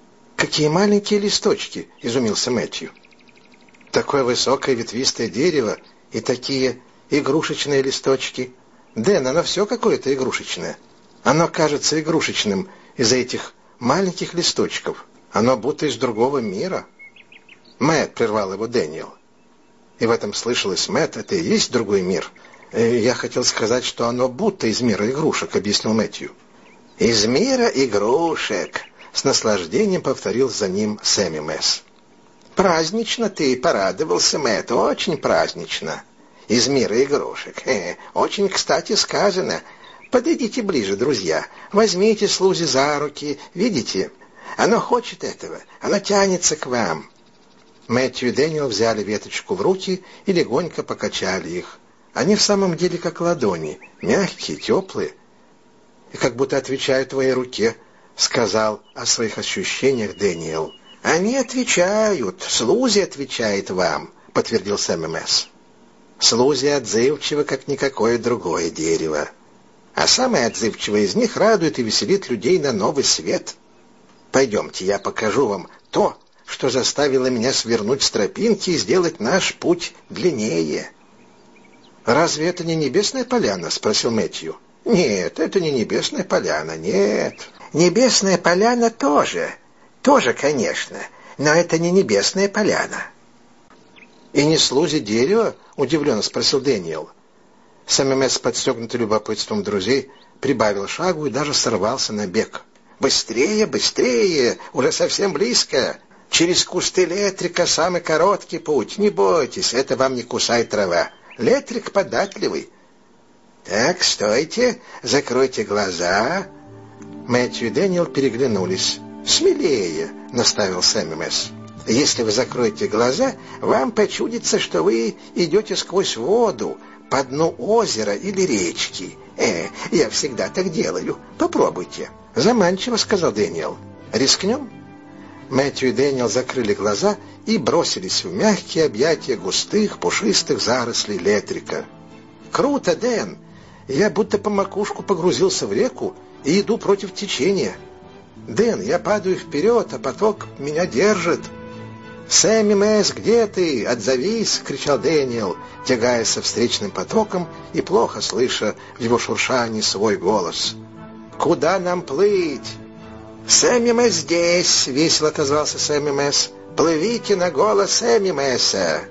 «Какие маленькие листочки!» — изумился Мэтью. «Такое высокое ветвистое дерево и такие игрушечные листочки. Дэн, оно все какое-то игрушечное. Оно кажется игрушечным из-за этих маленьких листочков. Оно будто из другого мира». «Мэтт», — прервал его Дэниел. И в этом слышалось: «Мэтт, это и есть другой мир». «Я хотел сказать, что оно будто из мира игрушек», — объяснил Мэтью. «Из мира игрушек», — с наслаждением повторил за ним Сэмми Мэс. «Празднично ты порадовался, Мэтт, очень празднично. Из мира игрушек. Хе-хе, очень кстати сказано. Подойдите ближе, друзья. Возьмите Слузи за руки. Видите? Оно хочет этого. Оно тянется к вам». Мэтью и Дэниел взяли веточку в руки и легонько покачали их. Они в самом деле как ладони, мягкие, теплые, и как будто отвечают твоей руке, — сказал о своих ощущениях Дэниел. «Они отвечают. Слузи отвечает вам», — подтвердил Сэмми Мэс. «Слузи отзывчивы, как никакое другое дерево. А самое отзывчивое из них радует и веселит людей на новый свет. Пойдемте, я покажу вам то, что заставило меня свернуть с тропинки и сделать наш путь длиннее». «Разве это не небесная поляна?» — спросил Мэтью. «Нет, это не небесная поляна, нет. Небесная поляна тоже, тоже, конечно, но это не небесная поляна». «И не Слузи дерево?» — удивленно спросил Дэниел. Сэмми Мэс, подстегнутый любопытством друзей, прибавил шагу и даже сорвался на бег. «Быстрее, быстрее! Уже совсем близко! Через кусты летрика самый короткий путь. Не бойтесь, это вам не кусай трава. Летрик податливый». «Так, стойте, закройте глаза». Мэтью и Дэниел переглянулись. «Смелее», — наставил Сэмми Мэс. «Если вы закроете глаза, вам почудится, что вы идете сквозь воду, по дну озера или речки. Э, я всегда так делаю. Попробуйте». «Заманчиво», — сказал Дэниел. «Рискнем?» Мэтью и Дэниел закрыли глаза и бросились в мягкие объятия густых, пушистых зарослей летрика. «Круто, Дэн! Я будто по макушку погрузился в реку и иду против течения. Дэн, я падаю вперед, а поток меня держит». «Сэмми Мэс, где ты? Отзовись!» — кричал Дэниел, тягаясь со встречным потоком и плохо слыша в его шуршании свой голос. «Куда нам плыть?» «Сэмми Мэс здесь!» — весело отозвался Сэмми Мэс. «Плывите на голос Сэмми Мэса!»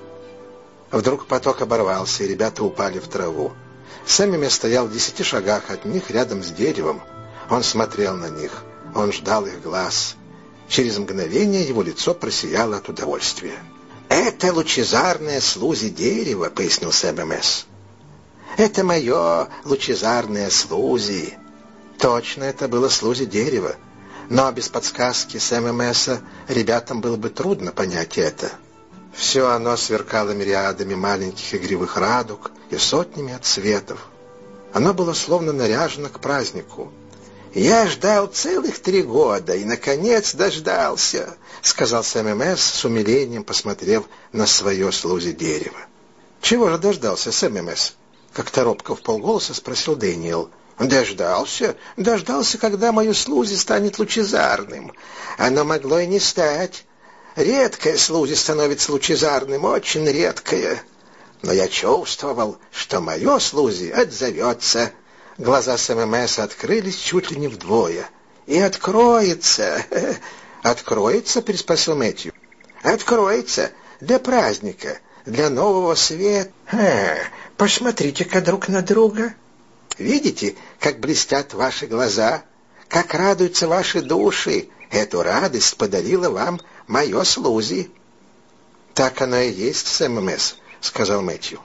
Вдруг поток оборвался, и ребята упали в траву. Сэмми Мэс стоял в десяти шагах от них, рядом с деревом. Он смотрел на них, он ждал их глаз. Через мгновение его лицо просияло от удовольствия. «Это лучезарное Слузи дерево», — пояснил Сэмми Мэс. «Это мое лучезарное Слузи». Точно, это было Слузи дерево, но без подсказки Сэмми Мэса ребятам было бы трудно понять это. Все оно сверкало мириадами маленьких игривых радуг и сотнями отцветов. Оно было словно наряжено к празднику. «Я ждал целых три года и, наконец, дождался», — сказал Сэмми Мэс с умилением, посмотрев на свое Слузи дерево. «Чего же дождался, Сэмми Мэс?» — как-то робко вполголоса спросил Дэниел. «Дождался, дождался, когда мое Слузи станет лучезарным. Оно могло и не стать. Редкое Слузи становится лучезарным, очень редкое. Но я чувствовал, что мое Слузи отзовется». Глаза Сэмми Мэса открылись чуть ли не вдвое. «И откроется». «Откроется?» — переспросил Мэтью. «Откроется для праздника, для нового света. Ха, посмотрите-ка друг на друга. Видите, как блестят ваши глаза, как радуются ваши души? Эту радость подарила вам мое Слузи». «Так оно и есть, Сэмми Мэс», — сказал Мэтью.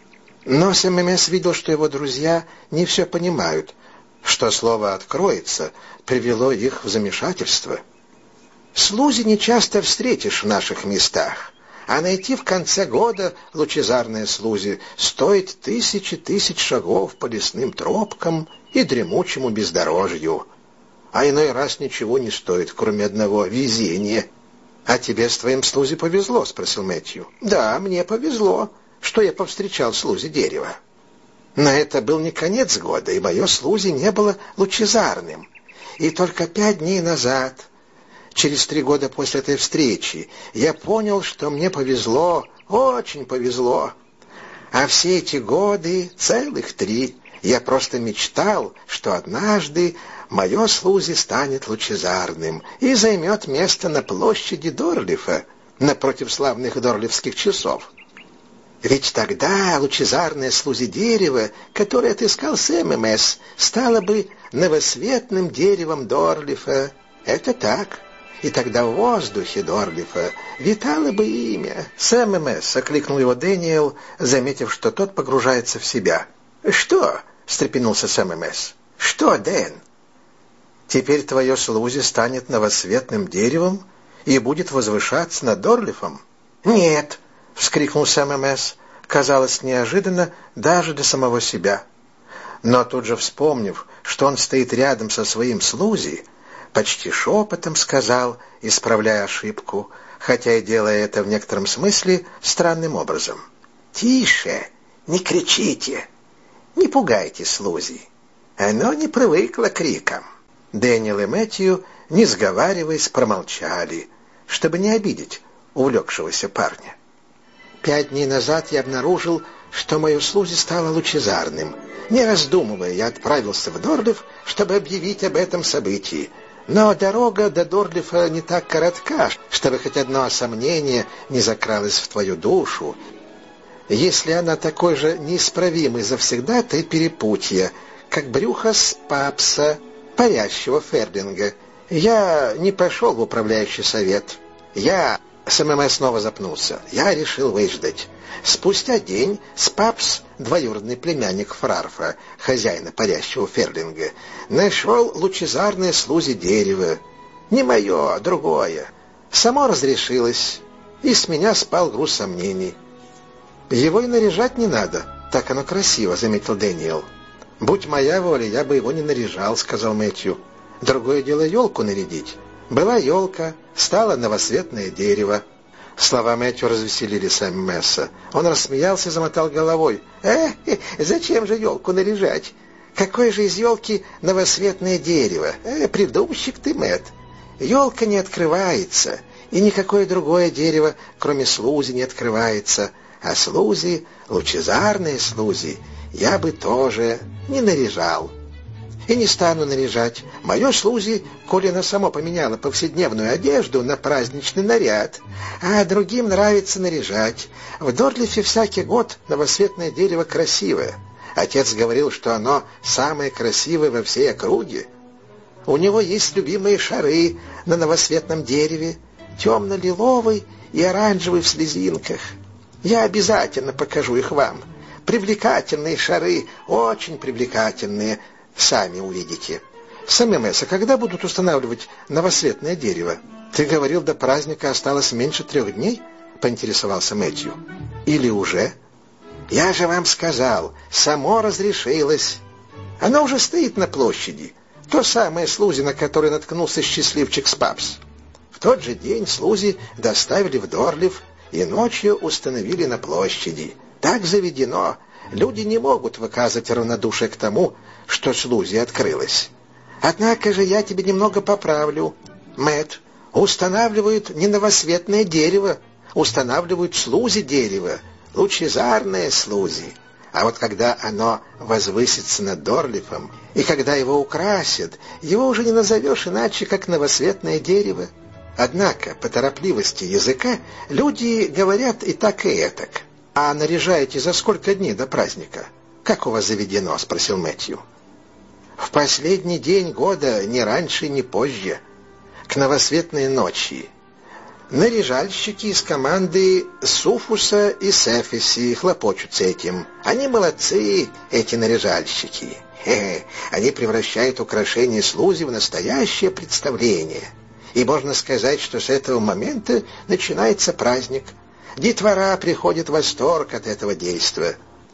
Но Сэмми Мэс видел, что его друзья не все понимают, что слово «откроется» привело их в замешательство. «Слузи не часто встретишь в наших местах, а найти в конце года лучезарное Слузи стоит тысячи тысяч шагов по лесным тропкам и дремучему бездорожью. А иной раз ничего не стоит, кроме одного везения». «А тебе с твоим Слузи повезло?» — спросил Мэтью. «Да, мне повезло, что я повстречал Слузи дерева. Но это был не конец года, и мое Слузи не было лучезарным. И только пять дней назад, через три года после этой встречи, я понял, что мне повезло, очень повезло. А все эти годы, целых три, я просто мечтал, что однажды мое Слузи станет лучезарным и займет место на площади Дорлифа, напротив славных дорлифских часов. Ведь тогда лучезарное Слузи дерево, которое отыскал Сэм эм эс, стало бы новосветным деревом Дорлифа. Это так. И тогда в воздухе Дорлифа витало бы имя. «Сэм эм эс», — окликнул его Дэниел, заметив, что тот погружается в себя. «Что?» — встрепенулся Сэм эм эс. «Что, Дэн?» «Теперь твое Слузи станет новосветным деревом и будет возвышаться над Дорлифом?» «Нет», — вскрикнул Сэм эм эс, казалось, неожиданно даже для самого себя. Но тут же, вспомнив, что он стоит рядом со своим Слузи, почти шепотом сказал, исправляя ошибку, хотя и делая это в некотором смысле странным образом. «Тише, не кричите, не пугайте Слузи. Оно не привыкло к крикам». Дэниел и Мэтью, не сговариваясь, промолчали, чтобы не обидеть увлекшегося парня. «Пять дней назад я обнаружил, что мое Слузи стало лучезарным. Не раздумывая, я отправился в Дорлиф, чтобы объявить об этом событии. Но дорога до Дорлифа не так коротка, чтобы хоть одно сомнение не закралось в твою душу, если она такой же неисправимый завсегдатай перепутья, как брюхо Спапса, парящего Ферлинга. Я не пошел в управляющий совет. Я...» Сэм эм эс снова запнулся. «Я решил выждать. Спустя день Спапс, двоюродный племянник Фрарфа, хозяина парящего Ферлинга, нашел лучезарное Слузи дерево. Не мое, другое. Само разрешилось, и с меня спал груз сомнений». «Его и наряжать не надо, так оно красиво», — заметил Дэниел. «Будь моя воля, я бы его не наряжал», — сказал Мэтью. «Другое дело елку нарядить. Была елка, стало новосветное дерево». Слова Мэтью развеселили Сэм эм эса. Он рассмеялся и замотал головой. «Э, зачем же елку наряжать? Какое же из елки новосветное дерево? Э, придумщик ты, Мэтт. Елка не открывается, и никакое другое дерево, кроме Слузи, не открывается. А Слузи, лучезарные Слузи, я бы тоже не наряжал. И не стану наряжать. Мое Слузи, коли оно само поменяло повседневную одежду на праздничный наряд, а другим нравится наряжать. В Дорлифе всякий год новосветное дерево красивое. Отец говорил, что оно самое красивое во всей округе. У него есть любимые шары на новосветном дереве, темно-лиловый и оранжевый в слезинках. Я обязательно покажу их вам. Привлекательные шары, очень привлекательные, сами увидите». «Сэм эм эс, а когда будут устанавливать новосветное дерево? Ты говорил, до праздника осталось меньше трех дней?» — поинтересовался Мэтью. «Или уже?» «Я же вам сказал, само разрешилось. Оно уже стоит на площади. То самое Слузи, на которое наткнулся счастливчик Спапс. В тот же день Слузи доставили в Дорлиф и ночью установили на площади. Так заведено. Люди не могут выказывать равнодушие к тому, что Слузи открылось. Однако же я тебе немного поправлю, Мэтт. Устанавливают не новосветное дерево, устанавливают Слузи дерево, лучезарное Слузи. А вот когда оно возвысится над Дорлифом, и когда его украсят, его уже не назовешь иначе, как новосветное дерево. Однако, по торопливости языка, люди говорят и так, и этак. «А наряжаете за сколько дней до праздника? Как у вас заведено?» — спросил Мэтью. «В последний день года, ни раньше, ни позже, к новосветной ночи. Наряжальщики из команды Суфуса и Сефеси хлопочут с этим. Они молодцы, эти наряжальщики. Хе-хе. Они превращают украшения Слузи в настоящее представление. И можно сказать, что с этого момента начинается праздник. Детвора приходит в восторг от этого действа».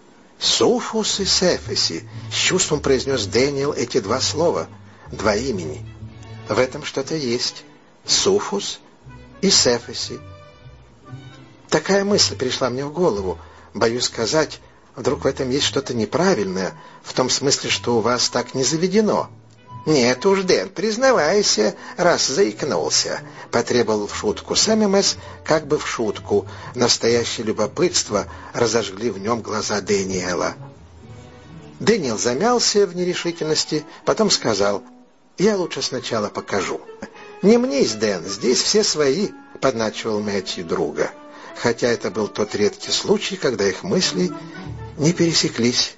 «Суфус и Сефеси», — с чувством произнес Дэниел эти два слова, два имени. «В этом что-то есть. Суфус и Сефеси». Такая мысль пришла мне в голову. Боюсь сказать, вдруг в этом есть что-то неправильное, в том смысле, что у вас так не заведено. «Нет уж, Дэн, признавайся, раз заикнулся», — потребовал в шутку Сэм Эмес, как бы в шутку. Настоящее любопытство разожгли в нем глаза Дэниела. Дэниел замялся в нерешительности, потом сказал: «Я лучше сначала покажу». «Не мнись, Дэн, здесь все свои», — подначивал Мэтью друга, хотя это был тот редкий случай, когда их мысли не пересеклись.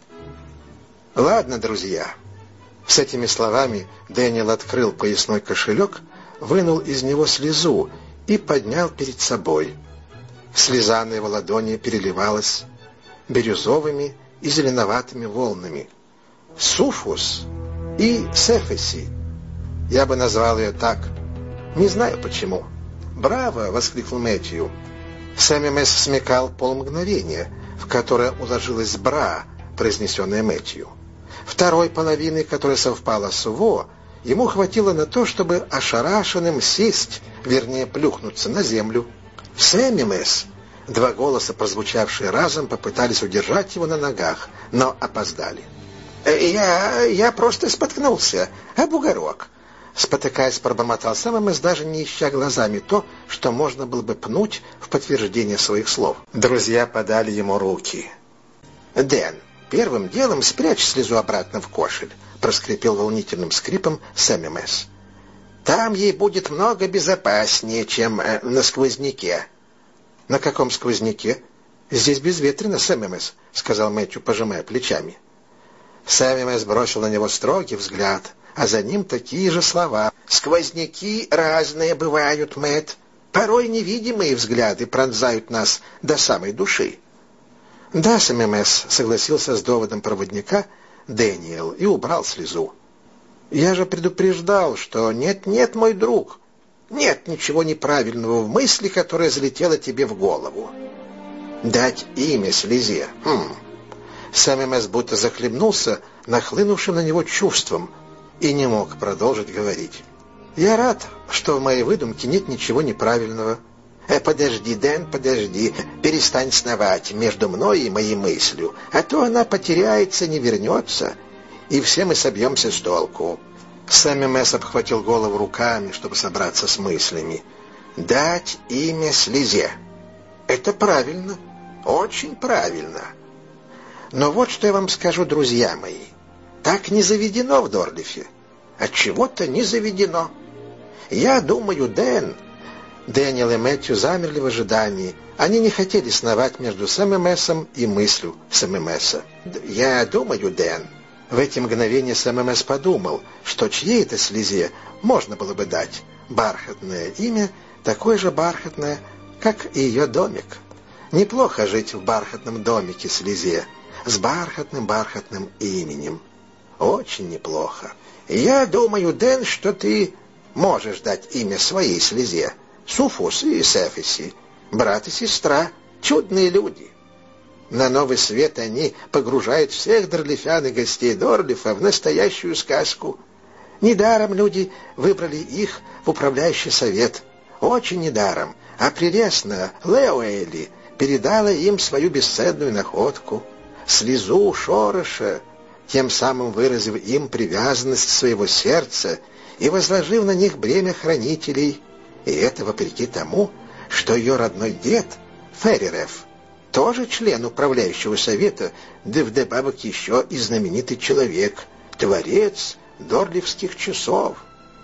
«Ладно, друзья». С этими словами Дэниел открыл поясной кошелек, вынул из него слезу и поднял перед собой. Слеза на его ладони переливалась бирюзовыми и зеленоватыми волнами. Суфус и Сефеси. Я бы назвал ее так. Не знаю почему. «Браво!» — воскликнул Мэтью. Сэм Эмес смекал полмгновения, в которое уложилась «бра», произнесенная Мэтью. Второй половины, которая совпала с «во», ему хватило на то, чтобы ошарашенным сесть, вернее, плюхнуться на землю. Сэм Эмес, два голоса, прозвучавшие разом, попытались удержать его на ногах, но опоздали. «Я... я просто споткнулся об бугорок», — спотыкаясь, пробормотал Сэм Эмес, даже не ища глазами то, что можно было бы пнуть в подтверждение своих слов. Друзья подали ему руки. «Дэн, первым делом спрячь слезу обратно в кошель», — проскрипел волнительным скрипом Сэм Эмес. «Там ей будет много безопаснее, чем э, на сквозняке». «На каком сквозняке? Здесь безветренно, Сэм Эмес», — сказал Мэтью, пожимая плечами. Сэм Эмес бросил на него строгий взгляд, а за ним такие же слова. «Сквозняки разные бывают, Мэтт. Порой невидимые взгляды пронзают нас до самой души». «Да, Сэм Эмес», — согласился с доводом проводника Дэниел и убрал слезу. «Я же предупреждал, что нет-нет, мой друг, нет ничего неправильного в мысли, которая залетела тебе в голову. Дать имя слезе. Хм». Сэм Эмес будто захлебнулся нахлынувшим на него чувством и не мог продолжить говорить. «Я рад, что в моей выдумке нет ничего неправильного». Э, «Подожди, Дэн, подожди, перестань сновать между мной и моей мыслью, а то она потеряется, не вернется, и все мы собьемся с толку». Сэм Эмес обхватил голову руками, чтобы собраться с мыслями. «Дать имя слезе. Это правильно, очень правильно. Но вот что я вам скажу, друзья мои. Так не заведено в Дорлифе. Отчего-то не заведено. Я думаю, Дэн...» Дэниел и Мэтью замерли в ожидании. Они не хотели сновать между Сэм Эмесом и мыслью Сэм Эмеса. «Я думаю, Дэн...» В эти мгновения Сэм Эмес подумал, что чьей-то слезе можно было бы дать бархатное имя, такое же бархатное, как и ее домик. Неплохо жить в бархатном домике слезе, с бархатным-бархатным именем. Очень неплохо. «Я думаю, Дэн, что ты можешь дать имя своей слезе. Суфус и Сефеси, брат и сестра, чудные люди. На новый свет они погружают всех дорлифян и гостей Дорлифа в настоящую сказку. Недаром люди выбрали их в управляющий совет. Очень недаром. А прелестно Леуэли передала им свою бесценную находку, слезу шороша, тем самым выразив им привязанность своего сердца и возложив на них бремя хранителей. И это вопреки тому, что ее родной дед, Ферререф, тоже член управляющего совета, да вдобавок еще и знаменитый человек, творец дорлифских часов.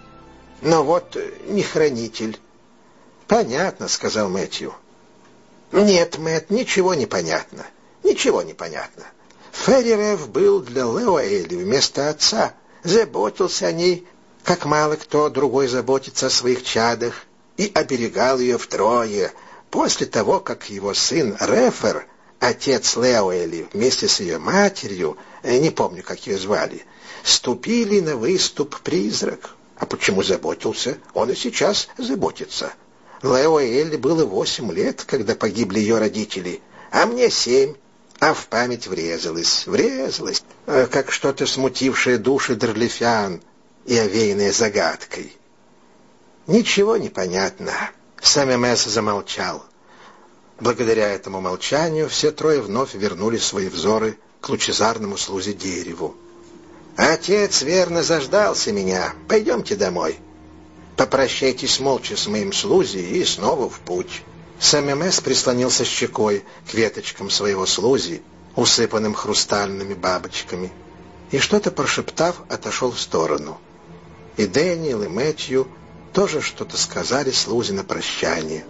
Но вот не хранитель. «Понятно», — сказал Мэтью. «Нет, Мэтт, ничего не понятно. Ничего не понятно. Ферререф был для Леуэли вместо отца, заботился о ней, как мало кто другой заботится о своих чадах, и оберегал ее втрое, после того, как его сын Рефер, отец Леуэли, вместе с ее матерью, не помню, как ее звали, ступили на выступ «Призрак». А почему заботился? Он и сейчас заботится. Леуэли было восемь лет, когда погибли ее родители, а мне семь, а в память врезалась, врезалась, как что-то смутившее души дорлифян и овеянное загадкой. Ничего не понятно. Сэм Эмес замолчал. Благодаря этому молчанию все трое вновь вернули свои взоры к лучезарному слузе дереву. Отец верно заждался меня. Пойдемте домой. Попрощайтесь молча с моим слузи и снова в путь». Сам-Мемес прислонился щекой к веточкам своего слузи, усыпанным хрустальными бабочками, и, что-то прошептав, отошел в сторону. И Дэниел, и Мэтью тоже что-то сказали слузе на прощание.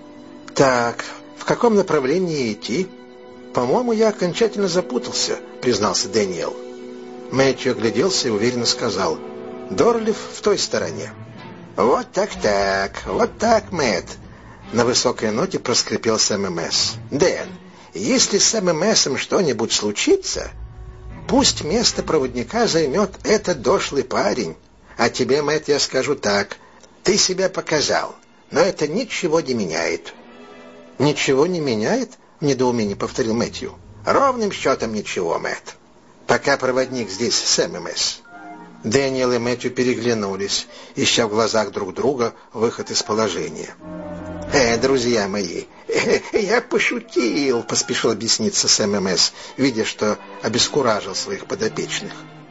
«Так, в каком направлении идти? По-моему, я окончательно запутался», — признался Дэниел. Мэтью огляделся и уверенно сказал: «Дорлиф в той стороне». «Вот так-так, вот так, Мэтт», — на высокой ноте проскрипел Сам-Мемес. «Дэн, если с Сам-Мемесом что-нибудь случится, пусть место проводника займет этот дошлый парень. А тебе, Мэтт, я скажу так: ты себя показал, но это ничего не меняет». «Ничего не меняет?» — в недоумении повторил Мэтью. «Ровным счетом ничего, Мэтт. Пока проводник здесь Сам-Мемес». Дэниел и Мэтью переглянулись, ища в глазах друг друга выход из положения. «Э, друзья мои, э, я пошутил», — поспешил объясниться Сам-Мемес, видя, что обескуражил своих подопечных.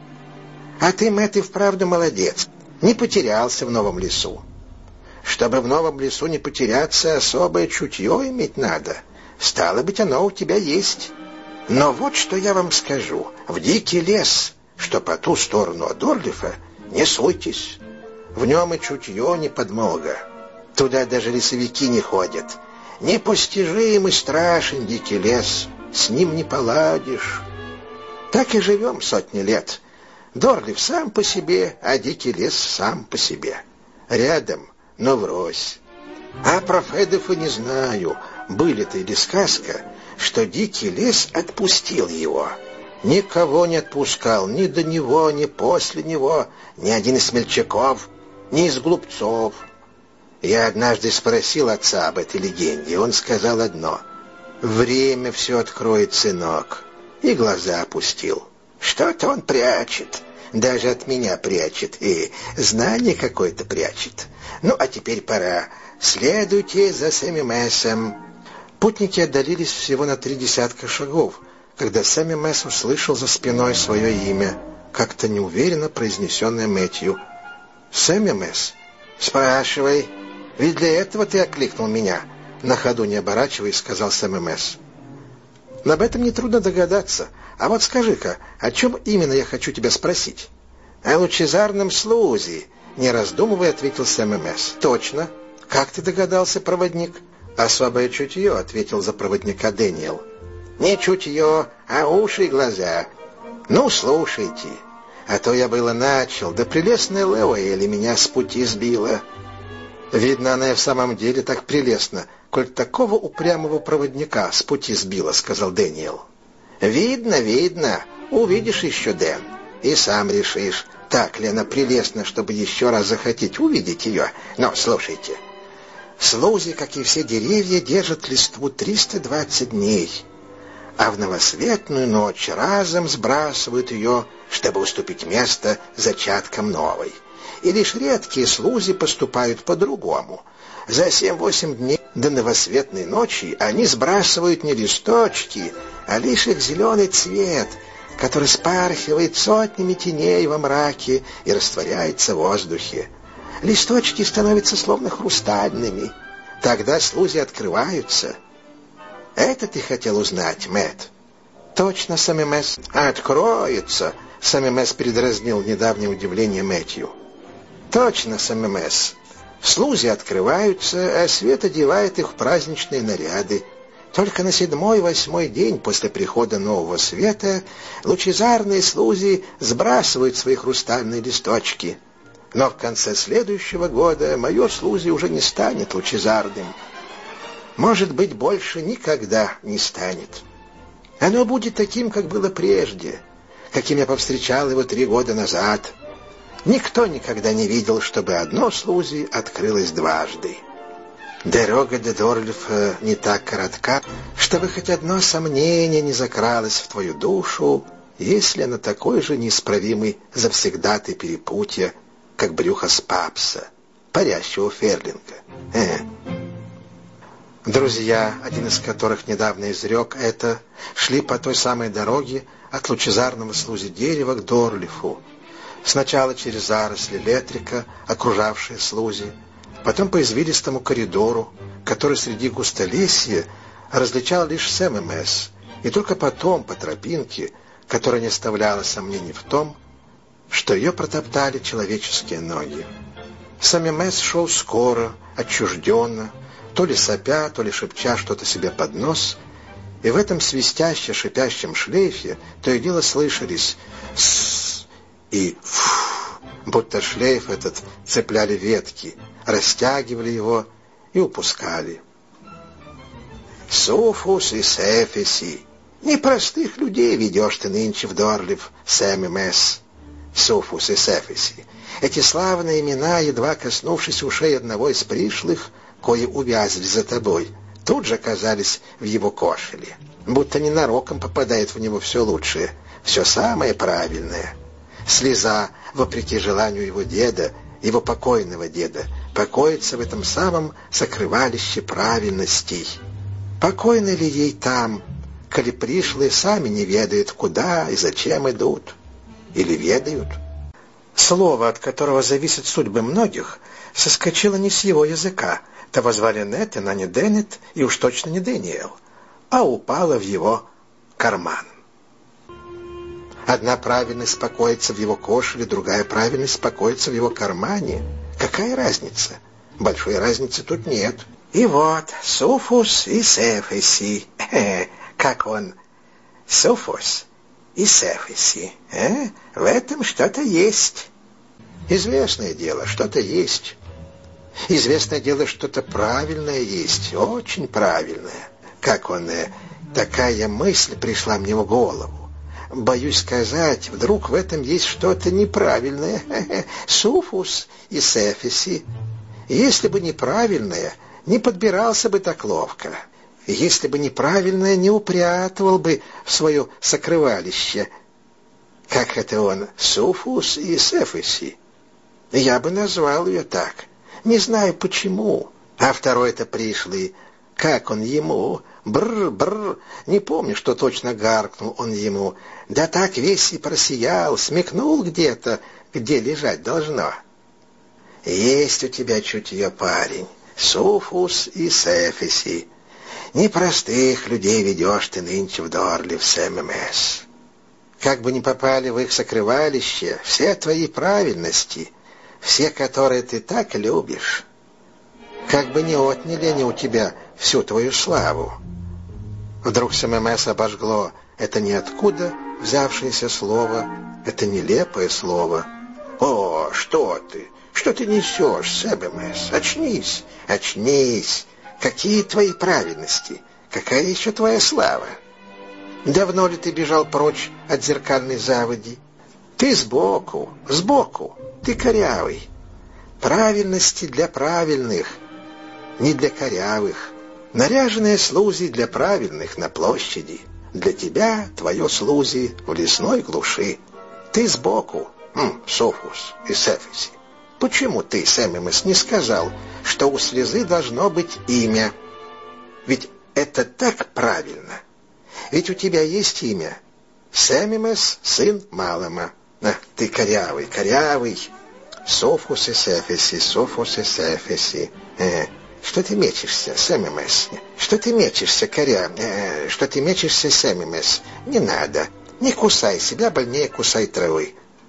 «А ты, Мэтт, и вправду молодец. Не потерялся в новом лесу. Чтобы в новом лесу не потеряться, особое чутье иметь надо. Стало быть, оно у тебя есть. Но вот что я вам скажу. В дикий лес, что по ту сторону от Дорлифа, не суйтесь. В нем и чутье не подмога. Туда даже лесовики не ходят. Непостижимый страшен дикий лес. С ним не поладишь. Так и живем сотни лет. Дорлиф сам по себе, а дикий лес сам по себе. Рядом, но врозь. А про Федефа не знаю, были-то или сказка, что дикий лес отпустил его. Никого не отпускал, ни до него, ни после него, ни один из смельчаков, ни из глупцов. Я однажды спросил отца об этой легенде, и он сказал одно: «Время все откроет, сынок», и глаза опустил. Что-то он прячет, даже от меня прячет, и знание какое-то прячет. Ну, а теперь пора. Следуйте за Сам-Мемесом». Путники отдалились всего на три десятка шагов, когда Сам-Мемес услышал за спиной свое имя, как-то неуверенно произнесенное Мэтью. «Сам-Мемес?» «Спрашивай. Ведь для этого ты окликнул меня», — на ходу не оборачиваясь, сказал Сам-Мемес. «Об этом нетрудно догадаться. А вот скажи-ка, о чем именно я хочу тебя спросить?» «О лучезарном слузе», — не раздумывая, ответил Сам-Мемес. «Точно. Как ты догадался, проводник?» «Особое чутье», — ответил за проводника Дэниел. «Не чутье, а уши и глаза. Ну, слушайте, а то я было начал, да прелестная Леуэли меня с пути сбила». «Видно, она и в самом деле так прелестна, коль такого упрямого проводника с пути сбила», — сказал Дэниел. «Видно, видно. Увидишь еще, Дэн, и сам решишь, так ли она прелестна, чтобы еще раз захотеть увидеть ее. Но слушайте. Слузи, как и все деревья, держат листву триста двадцать дней, а в новосветную ночь разом сбрасывают ее, чтобы уступить место зачаткам новой. И лишь редкие слузи поступают по-другому. За семь-восемь дней до новосветной ночи они сбрасывают не листочки, а лишь их зеленый цвет, который спархивает сотнями теней во мраке и растворяется в воздухе. Листочки становятся словно хрустальными. Тогда слузи открываются. Это ты хотел узнать, Мэтт? Точно, Сам-Мемес. Откроются, Сам-Мемес передразнил недавнее удивление Мэтью. Точно, Сам-Мемес. Слузи открываются, а свет одевает их в праздничные наряды. Только на седьмой-восьмой день после прихода нового света лучезарные слузи сбрасывают свои хрустальные листочки. Но в конце следующего года мое слузи уже не станет лучезарным. Может быть, больше никогда не станет. Оно будет таким, как было прежде, каким я повстречал его три года назад. Никто никогда не видел, чтобы одно слузи открылось дважды. Дорога до Дорлифа не так коротка, чтобы хоть одно сомнение не закралось в твою душу, если она такой же неисправимый завсегдатай перепутья, как брюхо Спапса, парящего Ферлинга. Э. Друзья, один из которых недавно изрек это, шли по той самой дороге от лучезарного слузи дерева к Дорлифу. Сначала через заросли летрика, окружавшие слузи, потом по извилистому коридору, который среди густолесья различал лишь Сэм Эмес, и только потом по тропинке, которая не оставляла сомнений в том, что ее протоптали человеческие ноги. Сэм Эмес шел скоро, отчужденно, то ли сопя, то ли шепча что-то себе под нос, и в этом свистяще-шипящем шлейфе то и дело слышались «сс» и «фу», будто шлейф этот цепляли ветки, растягивали его и упускали. «Суфус и Сефеси, непростых людей ведешь ты нынче в Дорлиф, Сэм Эмес. Суфус и Сефеси, эти славные имена, едва коснувшись ушей одного из пришлых, кои увязли за тобой, тут же оказались в его кошеле, будто ненароком попадает в него все лучшее, все самое правильное. Слеза, вопреки желанию его деда, его покойного деда, покоится в этом самом сокрывалище правильностей. Покойно ли ей там, коли пришлые сами не ведают, куда и зачем идут? Или ведают? Слово, от которого зависят судьбы многих, соскочило не с его языка. Того звали Нетен, а не Деннет, и уж точно не Дэниел, а упало в его карман. Одна правильность покоится в его кошеле, другая правильность покоится в его кармане. Какая разница? Большой разницы тут нет. И вот, Суфус и Сефеси. Э, как он? Суфус и Сефеси. Э? В этом что-то есть. Известное дело, что-то есть. Известное дело, что-то правильное есть, очень правильное. Как он, э, такая мысль пришла мне в голову. Боюсь сказать, вдруг в этом есть что-то неправильное. Суфус и Сефеси. Если бы неправильное, не подбирался бы так ловко. Если бы неправильное, не упрятывал бы в свое сокрывалище. Как это он, Суфус и Сефеси? Я бы назвал ее так. Не знаю почему. А второй-то пришлый. Как он ему? Бррр-бррр. Не помню, что точно гаркнул он ему. Да так весь и просиял, смекнул где-то, где лежать должно. Есть у тебя чутье, парень. Суфус и Сефеси. Непростых людей ведешь ты нынче в Дорлиф, Сэм Эмес. Как бы ни попали в их сокрывалище, все твои правильности, все, которые ты так любишь, как бы не отняли они у тебя всю твою славу. Вдруг Сэм Эмес обожгло это ниоткуда взявшееся слово, это нелепое слово. «О, что ты? Что ты несешь, Сэм Эмес? Очнись, очнись! Какие твои праведности? Какая еще твоя слава? Давно ли ты бежал прочь от зеркальной заводи? Ты сбоку, сбоку, ты корявый. Правильности для правильных, не для корявых. Наряженные слузи для правильных на площади. Для тебя твое слузи в лесной глуши. Ты сбоку, м, Суфус и Сефеси. Почему ты, Сэм Эмес, не сказал, что у слезы должно быть имя? Ведь это так правильно. Ведь у тебя есть имя. Сэм Эмес, сын Малема. А, ты корявый, корявый. Суфус и Сефеси, Суфус и Сефеси. Э, что ты мечешься, Сэм Эмес? Что ты мечешься, коря? Э, что ты мечешься, Сэм Эмес? Не надо. Не кусай себя, больнее кусай травы.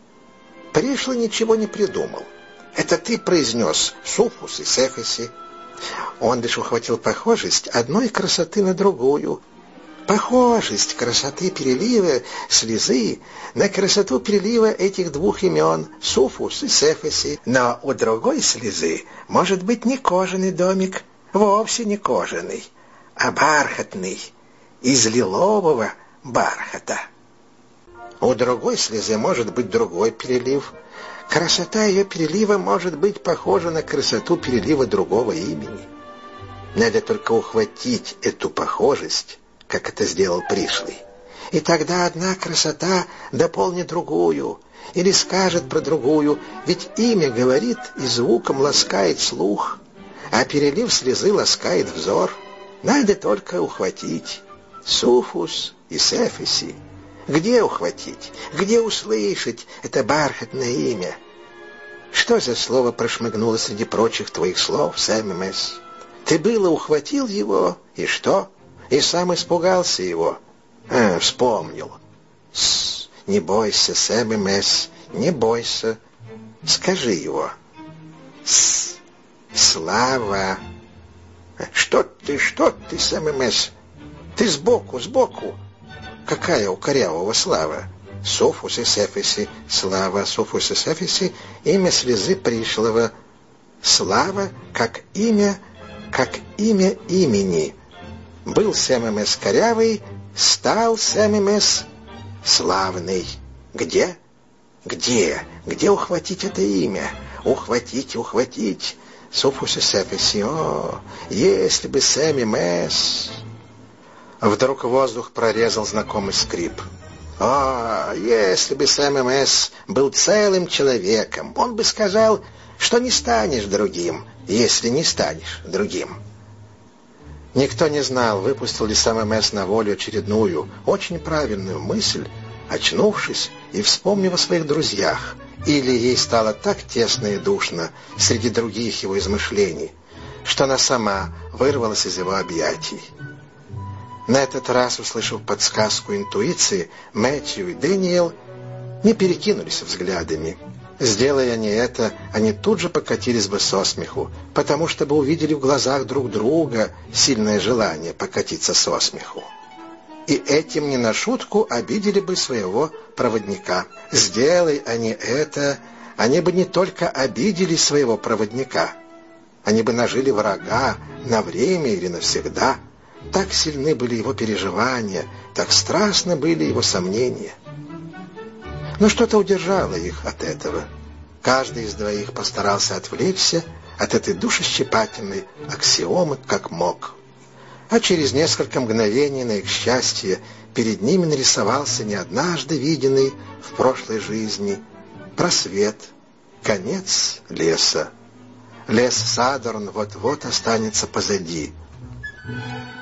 Пришлый ничего не придумал. Это ты произнес Суфус и Сефеси. Он лишь ухватил похожесть одной красоты на другую. Похожесть красоты перелива слезы на красоту перелива этих двух имен Суфус и Сефеси. Но у другой слезы может быть не кожаный домик, вовсе не кожаный, а бархатный, из лилового бархата. У другой слезы может быть другой перелив. Красота ее перелива может быть похожа на красоту перелива другого имени. Надо только ухватить эту похожесть, как это сделал пришлый. И тогда одна красота дополнит другую, или скажет про другую, ведь имя говорит и звуком ласкает слух, а перелив слезы ласкает взор. Надо только ухватить суфус и сефиси. Где ухватить? Где услышать это бархатное имя? Что за слово прошмыгнуло среди прочих твоих слов, Сэм-Мэс? Ты было ухватил его, и что? И сам испугался его. А, вспомнил. С, не бойся, Сэм-Мэс, не бойся. Скажи его. С, слава. Что ты, что ты, Сэм-Мэс? Ты сбоку, сбоку. Какая у корявого слава? Софус и Сефиси, слава, Софус и Сефиси, имя слезы пришлого. Слава, как имя, как имя имени. Был Сэм-Мэс корявый, стал Сэм-Мэс славный. Где? Где? Где ухватить это имя? Ухватить, ухватить. Софус и Сефиси, о, если бы Сэм-Мэс... Вдруг воздух прорезал знакомый скрип. О, если бы Сэм-Мэс был целым человеком, он бы сказал, что не станешь другим, если не станешь другим. Никто не знал, выпустил ли Сэм-Мэс на волю очередную, очень правильную мысль, очнувшись и вспомнив о своих друзьях, или ей стало так тесно и душно среди других его измышлений, что она сама вырвалась из его объятий. На этот раз, услышав подсказку интуиции, Мэтью и Дэниел не перекинулись взглядами. Сделая они это, они тут же покатились бы со смеху, потому что бы увидели в глазах друг друга сильное желание покатиться со смеху. И этим не на шутку обидели бы своего проводника. Сделай они это, они бы не только обидели своего проводника, они бы нажили врага на время или навсегда. Так сильны были его переживания, так страстны были его сомнения. Но что-то удержало их от этого. Каждый из двоих постарался отвлечься от этой душещипательной аксиомы как мог. А через несколько мгновений, на их счастье, перед ними нарисовался не однажды виденный в прошлой жизни просвет, конец леса. Лес Садорн вот-вот останется позади.